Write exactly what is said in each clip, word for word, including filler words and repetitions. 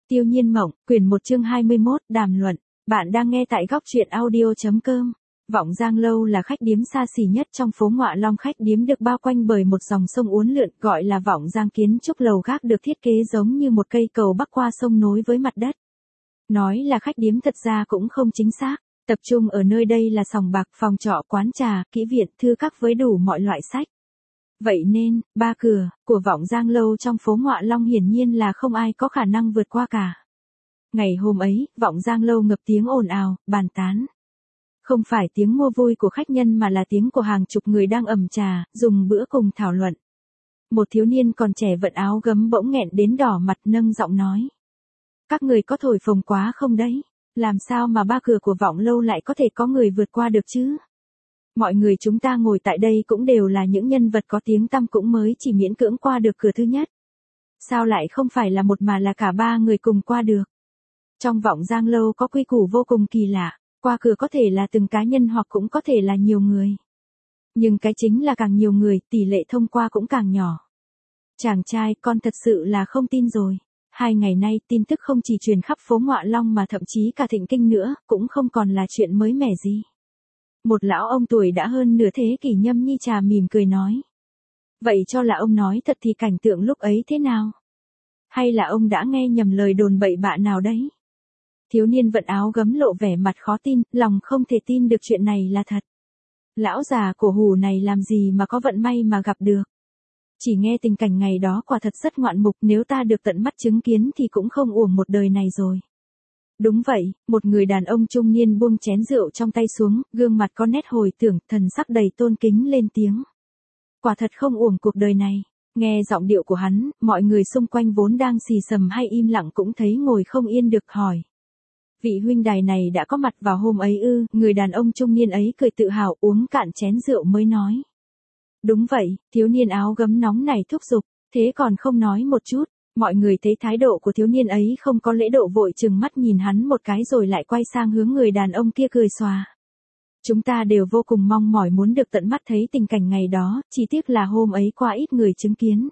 Tiêu Nhiên Mộng, quyển một chương hai mươi mốt, đàm luận. Bạn đang nghe tại góc truyện audio chấm com. Vọng Giang Lâu là khách điếm xa xỉ nhất trong phố Ngọa Long. Khách điếm được bao quanh bởi một dòng sông uốn lượn gọi là Vọng Giang. Kiến trúc lầu gác được thiết kế giống như một cây cầu bắc qua sông nối với mặt đất. Nói là khách điếm thật ra cũng không chính xác. Tập trung ở nơi đây là sòng bạc, phòng trọ, quán trà, kỹ viện, thư các với đủ mọi loại sách. Vậy nên, ba cửa của Vọng Giang Lâu trong phố Ngọa Long hiển nhiên là không ai có khả năng vượt qua cả. Ngày hôm ấy, Vọng Giang Lâu ngập tiếng ồn ào, bàn tán. Không phải tiếng mua vui của khách nhân mà là tiếng của hàng chục người đang ẩm trà, dùng bữa cùng thảo luận. Một thiếu niên còn trẻ vận áo gấm bỗng nghẹn đến đỏ mặt nâng giọng nói. Các người có thổi phồng quá không đấy? Làm sao mà ba cửa của Vọng Lâu lại có thể có người vượt qua được chứ? Mọi người chúng ta ngồi tại đây cũng đều là những nhân vật có tiếng tăm, cũng mới chỉ miễn cưỡng qua được cửa thứ nhất. Sao lại không phải là một mà là cả ba người cùng qua được? Trong Vọng Giang Lâu có quy củ vô cùng kỳ lạ, qua cửa có thể là từng cá nhân hoặc cũng có thể là nhiều người. Nhưng cái chính là càng nhiều người, tỷ lệ thông qua cũng càng nhỏ. Chàng trai, con thật sự là không tin rồi. Hai ngày nay tin tức không chỉ truyền khắp phố Ngọa Long mà thậm chí cả Thịnh Kinh nữa, cũng không còn là chuyện mới mẻ gì. Một lão ông tuổi đã hơn nửa thế kỷ nhâm nhi trà mỉm cười nói. Vậy cho là ông nói thật thì cảnh tượng lúc ấy thế nào? Hay là ông đã nghe nhầm lời đồn bậy bạ nào đấy? Thiếu niên vận áo gấm lộ vẻ mặt khó tin, lòng không thể tin được chuyện này là thật. Lão già cổ hủ này làm gì mà có vận may mà gặp được? Chỉ nghe tình cảnh ngày đó quả thật rất ngoạn mục, nếu ta được tận mắt chứng kiến thì cũng không uổng một đời này rồi. Đúng vậy, một người đàn ông trung niên buông chén rượu trong tay xuống, gương mặt có nét hồi tưởng, thần sắc đầy tôn kính lên tiếng. Quả thật không uổng cuộc đời này. Nghe giọng điệu của hắn, mọi người xung quanh vốn đang xì xầm hay im lặng cũng thấy ngồi không yên được hỏi. Vị huynh đài này đã có mặt vào hôm ấy ư? Người đàn ông trung niên ấy cười tự hào uống cạn chén rượu mới nói. Đúng vậy, thiếu niên áo gấm nóng này thúc giục, thế còn không nói một chút. Mọi người thấy thái độ của thiếu niên ấy không có lễ độ vội chừng mắt nhìn hắn một cái rồi lại quay sang hướng người đàn ông kia cười xòa. Chúng ta đều vô cùng mong mỏi muốn được tận mắt thấy tình cảnh ngày đó, chỉ tiếc là hôm ấy qua ít người chứng kiến.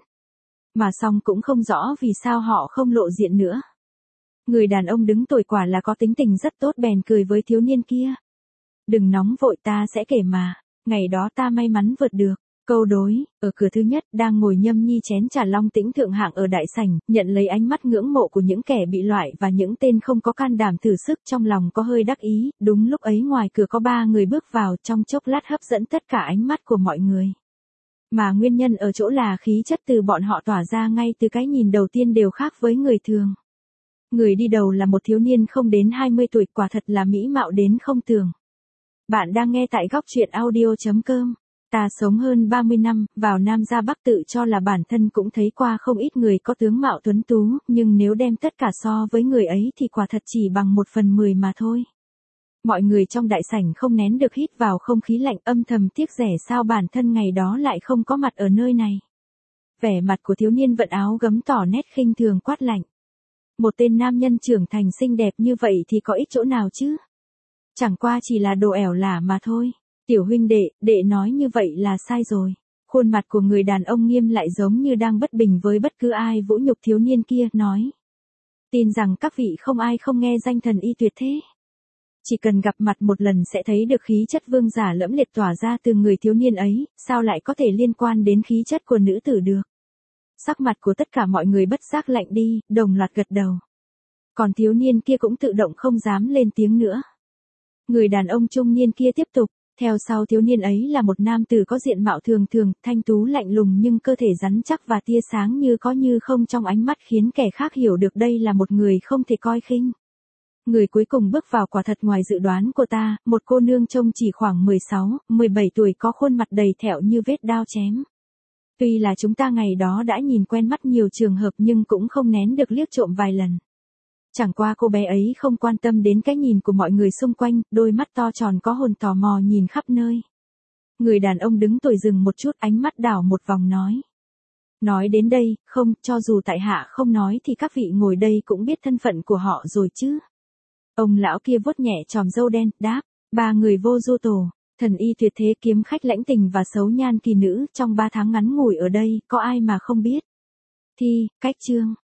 Mà xong cũng không rõ vì sao họ không lộ diện nữa. Người đàn ông đứng tuổi quả là có tính tình rất tốt, bèn cười với thiếu niên kia. Đừng nóng vội, ta sẽ kể mà, ngày đó ta may mắn vượt được. Câu đối, ở cửa thứ nhất đang ngồi nhâm nhi chén trà long tĩnh thượng hạng ở đại sảnh, nhận lấy ánh mắt ngưỡng mộ của những kẻ bị loại và những tên không có can đảm thử sức, trong lòng có hơi đắc ý. Đúng lúc ấy ngoài cửa có ba người bước vào, trong chốc lát hấp dẫn tất cả ánh mắt của mọi người. Mà nguyên nhân ở chỗ là khí chất từ bọn họ tỏa ra ngay từ cái nhìn đầu tiên đều khác với người thường. Người đi đầu là một thiếu niên không đến hai mươi tuổi, quả thật là mỹ mạo đến không tưởng. Bạn đang nghe tại góc truyện audio chấm com. Ta sống hơn ba mươi năm, vào Nam ra Bắc tự cho là bản thân cũng thấy qua không ít người có tướng mạo tuấn tú, nhưng nếu đem tất cả so với người ấy thì quả thật chỉ bằng một phần mười mà thôi. Mọi người trong đại sảnh không nén được hít vào không khí lạnh, âm thầm tiếc rẻ sao bản thân ngày đó lại không có mặt ở nơi này. Vẻ mặt của thiếu niên vận áo gấm tỏ nét khinh thường quát lạnh. Một tên nam nhân trưởng thành xinh đẹp như vậy thì có ích chỗ nào chứ? Chẳng qua chỉ là đồ ẻo lả mà thôi. Tiểu huynh đệ, đệ nói như vậy là sai rồi. Khuôn mặt của người đàn ông nghiêm lại giống như đang bất bình với bất cứ ai vũ nhục thiếu niên kia, nói. Tin rằng các vị không ai không nghe danh thần y tuyệt thế. Chỉ cần gặp mặt một lần sẽ thấy được khí chất vương giả lẫm liệt tỏa ra từ người thiếu niên ấy, sao lại có thể liên quan đến khí chất của nữ tử được. Sắc mặt của tất cả mọi người bất giác lạnh đi, đồng loạt gật đầu. Còn thiếu niên kia cũng tự động không dám lên tiếng nữa. Người đàn ông trung niên kia tiếp tục. Theo sau thiếu niên ấy là một nam tử có diện mạo thường thường, thanh tú lạnh lùng nhưng cơ thể rắn chắc và tia sáng như có như không trong ánh mắt khiến kẻ khác hiểu được đây là một người không thể coi khinh. Người cuối cùng bước vào quả thật ngoài dự đoán của ta, một cô nương trông chỉ khoảng mười sáu, mười bảy tuổi, có khuôn mặt đầy thẹo như vết đao chém. Tuy là chúng ta ngày đó đã nhìn quen mắt nhiều trường hợp nhưng cũng không nén được liếc trộm vài lần. Chẳng qua cô bé ấy không quan tâm đến cái nhìn của mọi người xung quanh, đôi mắt to tròn có hồn tò mò nhìn khắp nơi. Người đàn ông đứng tuổi dừng một chút, ánh mắt đảo một vòng nói. Nói đến đây, không, cho dù tại hạ không nói thì các vị ngồi đây cũng biết thân phận của họ rồi chứ. Ông lão kia vuốt nhẹ chòm râu đen, đáp, ba người vô du tổ, thần y tuyệt thế, kiếm khách lãnh tình và xấu nhan kỳ nữ, trong ba tháng ngắn ngủi ở đây, có ai mà không biết. Thi, cách chương.